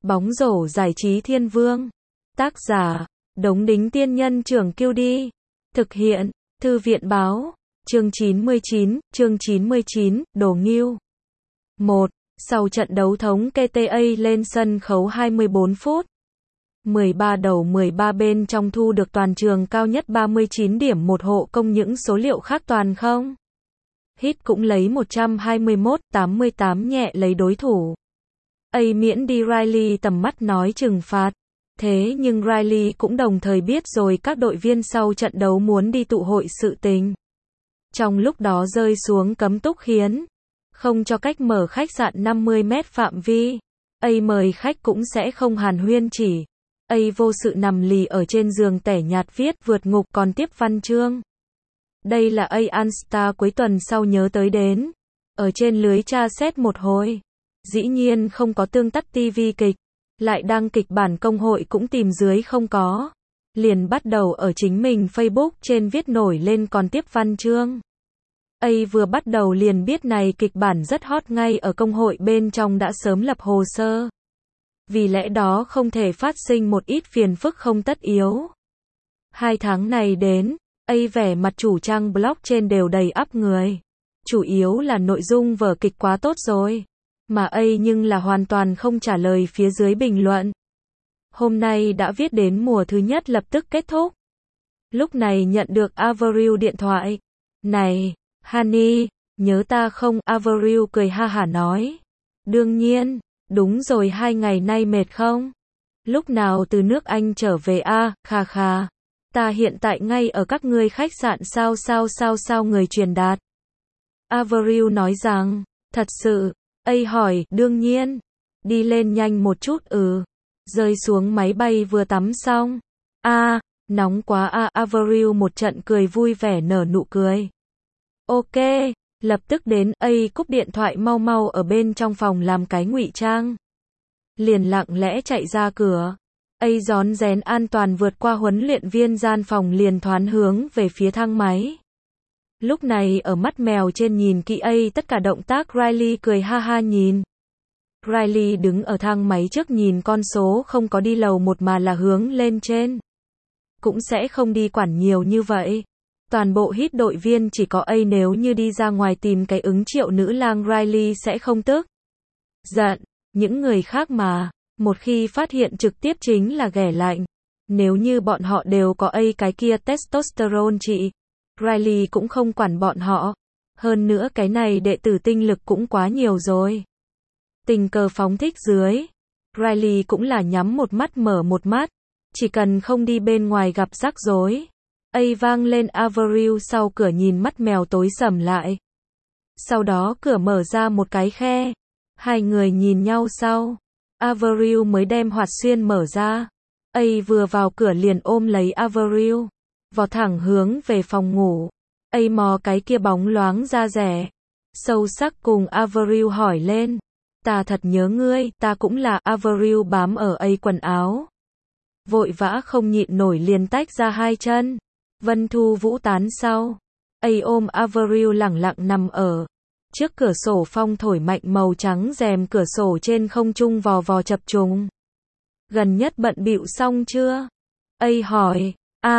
Bóng rổ giải trí thiên vương. Tác giả, Đống Đính Tiên Nhân Trưởng Kiêu Đi. Thực hiện, Thư viện Báo. Chương 99, Đồ Nghưu. 1. Sau trận đấu thống KTA lên sân khấu 24 phút. 13 đầu 13 bên trong thu được toàn trường cao nhất 39 điểm, một hộ công những số liệu khác toàn không. Hit cũng lấy 121-88 nhẹ lấy đối thủ. A miễn đi Riley tầm mắt nói trừng phạt. Thế nhưng Riley cũng đồng thời biết rồi các đội viên sau trận đấu muốn đi tụ hội sự tình. Trong lúc đó rơi xuống cấm túc khiến không cho cách mở khách sạn 50 mét phạm vi. A mời khách cũng sẽ không hàn huyên, chỉ A vô sự nằm lì ở trên giường tẻ nhạt viết vượt ngục còn tiếp văn chương. Đây là A Anstar cuối tuần sau nhớ tới đến. Ở trên lưới tra xét một hồi. Dĩ nhiên không có tương tác TV kịch. Lại đăng kịch bản công hội cũng tìm dưới không có. Liền bắt đầu ở chính mình Facebook trên viết nổi lên còn tiếp văn chương. A vừa bắt đầu liền biết này kịch bản rất hot, ngay ở công hội bên trong đã sớm lập hồ sơ. Vì lẽ đó không thể phát sinh một ít phiền phức không tất yếu. 2 tháng này đến, A vẻ mặt chủ trang blog trên đều đầy ắp người. Chủ yếu là nội dung vở kịch quá tốt rồi. Mà A nhưng là hoàn toàn không trả lời phía dưới bình luận. Hôm nay đã viết đến mùa thứ nhất lập tức kết thúc. Lúc này nhận được Avril điện thoại. Này, Honey, nhớ ta không? Avril cười ha hả nói. Đương nhiên, đúng rồi, 2 ngày nay mệt không? Lúc nào từ nước Anh trở về a? Khà khà. Ta hiện tại ngay ở các ngươi khách sạn sao người truyền đạt. Avril nói rằng, thật sự. A hỏi, đương nhiên. Đi lên nhanh một chút. Rơi xuống máy bay vừa tắm xong. Nóng quá a. Avril một trận cười vui vẻ nở nụ cười. Ok, lập tức đến. A cúp điện thoại mau mau ở bên trong phòng làm cái ngụy trang. Liền lặng lẽ chạy ra cửa. A rón rén an toàn vượt qua huấn luyện viên gian phòng liền thoán hướng về phía thang máy. Lúc này ở mắt mèo trên nhìn kỹ A tất cả động tác. Riley cười ha ha nhìn. Riley đứng ở thang máy trước nhìn con số không có đi lầu 1 mà là hướng lên trên. Cũng sẽ không đi quản nhiều như vậy. Toàn bộ hit đội viên chỉ có A, nếu như đi ra ngoài tìm cái ứng triệu nữ lang Riley sẽ không tức giận. Những người khác mà, một khi phát hiện trực tiếp chính là ghẻ lạnh. Nếu như bọn họ đều có A cái kia testosterone chị, Riley cũng không quản bọn họ. Hơn nữa cái này đệ tử tinh lực cũng quá nhiều rồi. Tình cờ phóng thích dưới. Riley cũng là nhắm một mắt mở một mắt. Chỉ cần không đi bên ngoài gặp rắc rối. A vang lên. Avril sau cửa nhìn mắt mèo tối sầm lại. Sau đó cửa mở ra một cái khe. Hai người nhìn nhau sau. Avril mới đem hoạt xuyên mở ra. A vừa vào cửa liền ôm lấy Avril. Vò thẳng hướng về phòng ngủ. A mò cái kia bóng loáng da rẻ. Sâu sắc cùng Avril hỏi lên. Ta thật nhớ ngươi, ta cũng là. Avril bám ở A quần áo. Vội vã không nhịn nổi liền tách ra hai chân. Vân Thu Vũ tán sau. A ôm Avril lẳng lặng nằm ở trước cửa sổ, phong thổi mạnh màu trắng rèm cửa sổ trên không trung vò vò chập trùng. Gần nhất bận bịu xong chưa? A hỏi.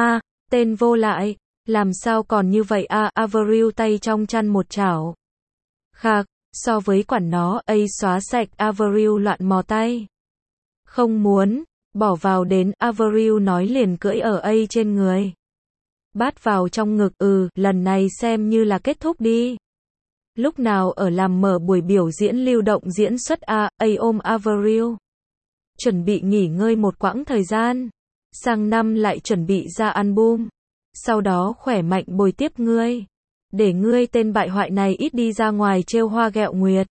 Tên vô lại. Làm sao còn như vậy a? Avril tay trong chăn một chảo. Khạc, so với quản nó. A xóa sạch. Avril loạn mò tay. Không muốn, bỏ vào đến. Avril nói liền cưỡi ở A trên người. Bát vào trong ngực. Lần này xem như là kết thúc đi. Lúc nào ở làm mở buổi biểu diễn lưu động diễn xuất a? A ôm Avril. Chuẩn bị nghỉ ngơi một quãng thời gian. Sang năm lại chuẩn bị ra album. Sau đó khỏe mạnh bồi tiếp ngươi. Để ngươi tên bại hoại này ít đi ra ngoài trêu hoa ghẹo nguyệt.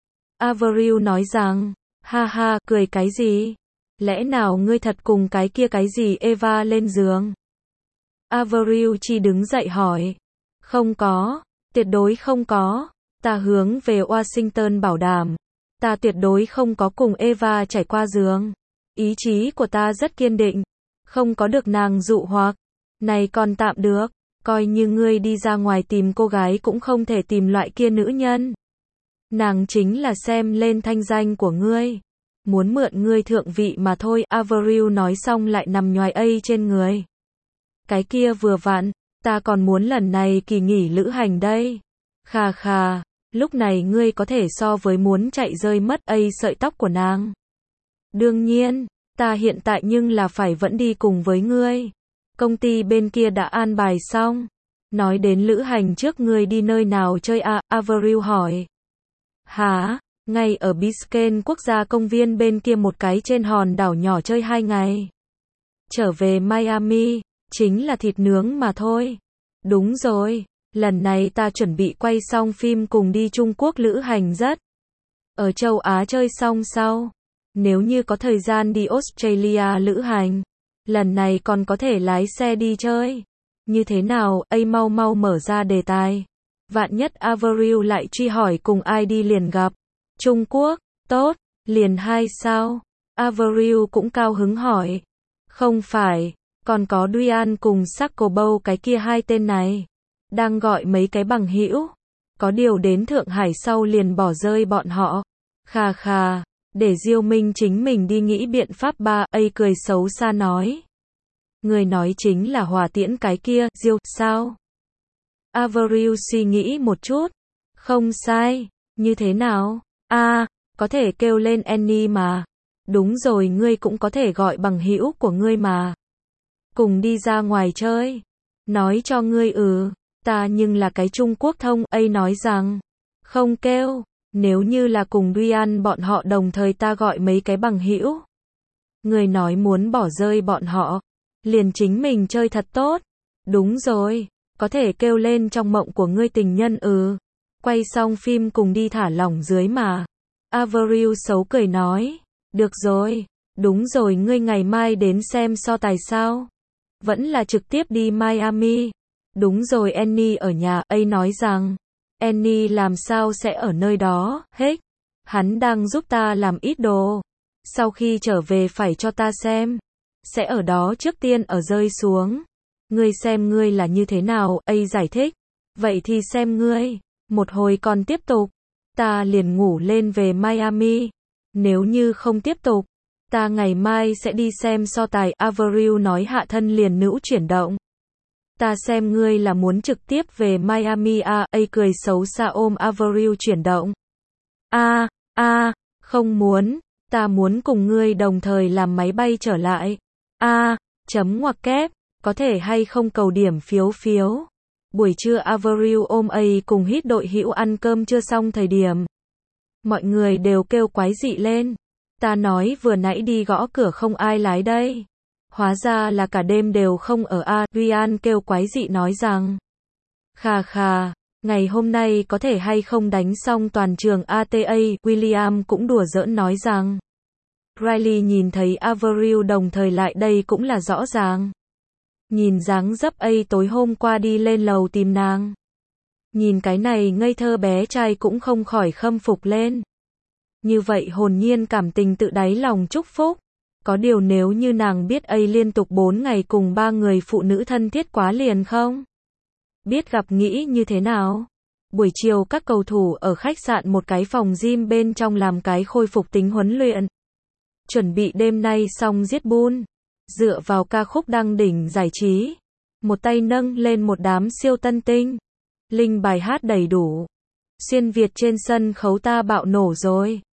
Avril nói rằng, ha ha, cười cái gì? Lẽ nào ngươi thật cùng cái kia cái gì Eva lên giường? Avril chỉ đứng dậy hỏi. Không có, tuyệt đối không có. Ta hướng về Washington bảo đảm. Ta tuyệt đối không có cùng Eva trải qua giường. Ý chí của ta rất kiên định. Không có được nàng dụ hoặc. Này còn tạm được. Coi như ngươi đi ra ngoài tìm cô gái cũng không thể tìm loại kia nữ nhân. Nàng chính là xem lên thanh danh của ngươi. muốn mượn ngươi thượng vị mà thôi. Avril nói xong lại nằm nhoài trên người. Cái kia vừa vặn, ta còn muốn lần này kỳ nghỉ lữ hành đây. Khà khà, lúc này ngươi có thể so với muốn chạy rơi mất sợi tóc của nàng. Đương nhiên, ta hiện tại nhưng là phải vẫn đi cùng với ngươi. Công ty bên kia đã an bài xong. Nói đến lữ hành trước ngươi đi nơi nào chơi à? Avril hỏi. Hả? Ngay ở Biscayne quốc gia công viên bên kia một cái trên hòn đảo nhỏ chơi 2 ngày. Trở về Miami, chính là thịt nướng mà thôi. Đúng rồi, lần này ta chuẩn bị quay xong phim cùng đi Trung Quốc lữ hành rất. Ở châu Á chơi xong sau. Nếu như có thời gian đi Australia lữ hành. Lần này còn có thể lái xe đi chơi. Như thế nào, mau mau mở ra đề tài. Vạn nhất Avril lại truy hỏi cùng ai đi liền gặp. Trung Quốc, tốt, liền 2 sao? Avril cũng cao hứng hỏi. Không phải, còn có Duyan cùng Saccobow cái kia 2 tên này. Đang gọi mấy cái bằng hữu. Có điều đến Thượng Hải sau liền bỏ rơi bọn họ. Khà khà, để Diêu Minh chính mình đi nghĩ biện pháp ba. Cười xấu xa nói. Người nói chính là Hỏa Tiễn cái kia, Diêu, sao? Avril suy nghĩ một chút. Không sai, như thế nào? Có thể kêu lên Annie mà. Đúng rồi, ngươi cũng có thể gọi bằng hữu của ngươi mà. Cùng đi ra ngoài chơi. Nói cho ngươi ta nhưng là cái Trung Quốc thông. Nói rằng, không kêu, nếu như là cùng Duyan bọn họ đồng thời ta gọi mấy cái bằng hữu. Ngươi nói muốn bỏ rơi bọn họ. Liền chính mình chơi thật tốt. Đúng rồi, có thể kêu lên trong mộng của ngươi tình nhân Quay xong phim cùng đi thả lỏng dưới mà. Avril xấu cười nói. Được rồi, đúng rồi, ngươi ngày mai đến xem so tài sao? Vẫn là trực tiếp đi Miami. Đúng rồi, Annie ở nhà. Nói rằng, Annie làm sao sẽ ở nơi đó, hắn đang giúp ta làm ít đồ. Sau khi trở về phải cho ta xem. Sẽ ở đó trước tiên ở rơi xuống. Ngươi xem ngươi là như thế nào, giải thích. Vậy thì xem ngươi. Một hồi còn tiếp tục. Ta liền ngủ lên về Miami. Nếu như không tiếp tục, ta ngày mai sẽ đi xem so tài. Avril nói hạ thân liền nữ chuyển động. Ta xem ngươi là muốn trực tiếp về Miami cười xấu xa ôm Avril chuyển động. Không muốn. Ta muốn cùng ngươi đồng thời làm máy bay trở lại. Chấm ngoặc kép. Có thể hay không cầu điểm phiếu phiếu. Buổi trưa Avril ôm cùng hít đội hữu ăn cơm trưa xong thời điểm. Mọi người đều kêu quái dị lên. Ta nói vừa nãy đi gõ cửa không ai lái đây. Hóa ra là cả đêm đều không ở Duyan kêu quái dị nói rằng. Khà khà, ngày hôm nay có thể hay không đánh xong toàn trường ATA. William cũng đùa giỡn nói rằng. Riley nhìn thấy Avril đồng thời lại đây cũng là rõ ràng. Nhìn dáng dấp tối hôm qua đi lên lầu tìm nàng. Nhìn cái này ngây thơ bé trai cũng không khỏi khâm phục lên. Như vậy hồn nhiên cảm tình tự đáy lòng chúc phúc. Có điều nếu như nàng biết liên tục 4 ngày cùng 3 người phụ nữ thân thiết quá liền không? Biết gặp nghĩ như thế nào? Buổi chiều các cầu thủ ở khách sạn một cái phòng gym bên trong làm cái khôi phục tính huấn luyện. Chuẩn bị đêm nay xong giết bull. Dựa vào ca khúc đăng đỉnh giải trí. Một tay nâng lên một đám siêu tân tinh. Linh bài hát đầy đủ. Xuyên Việt trên sân khấu ta bạo nổ rồi.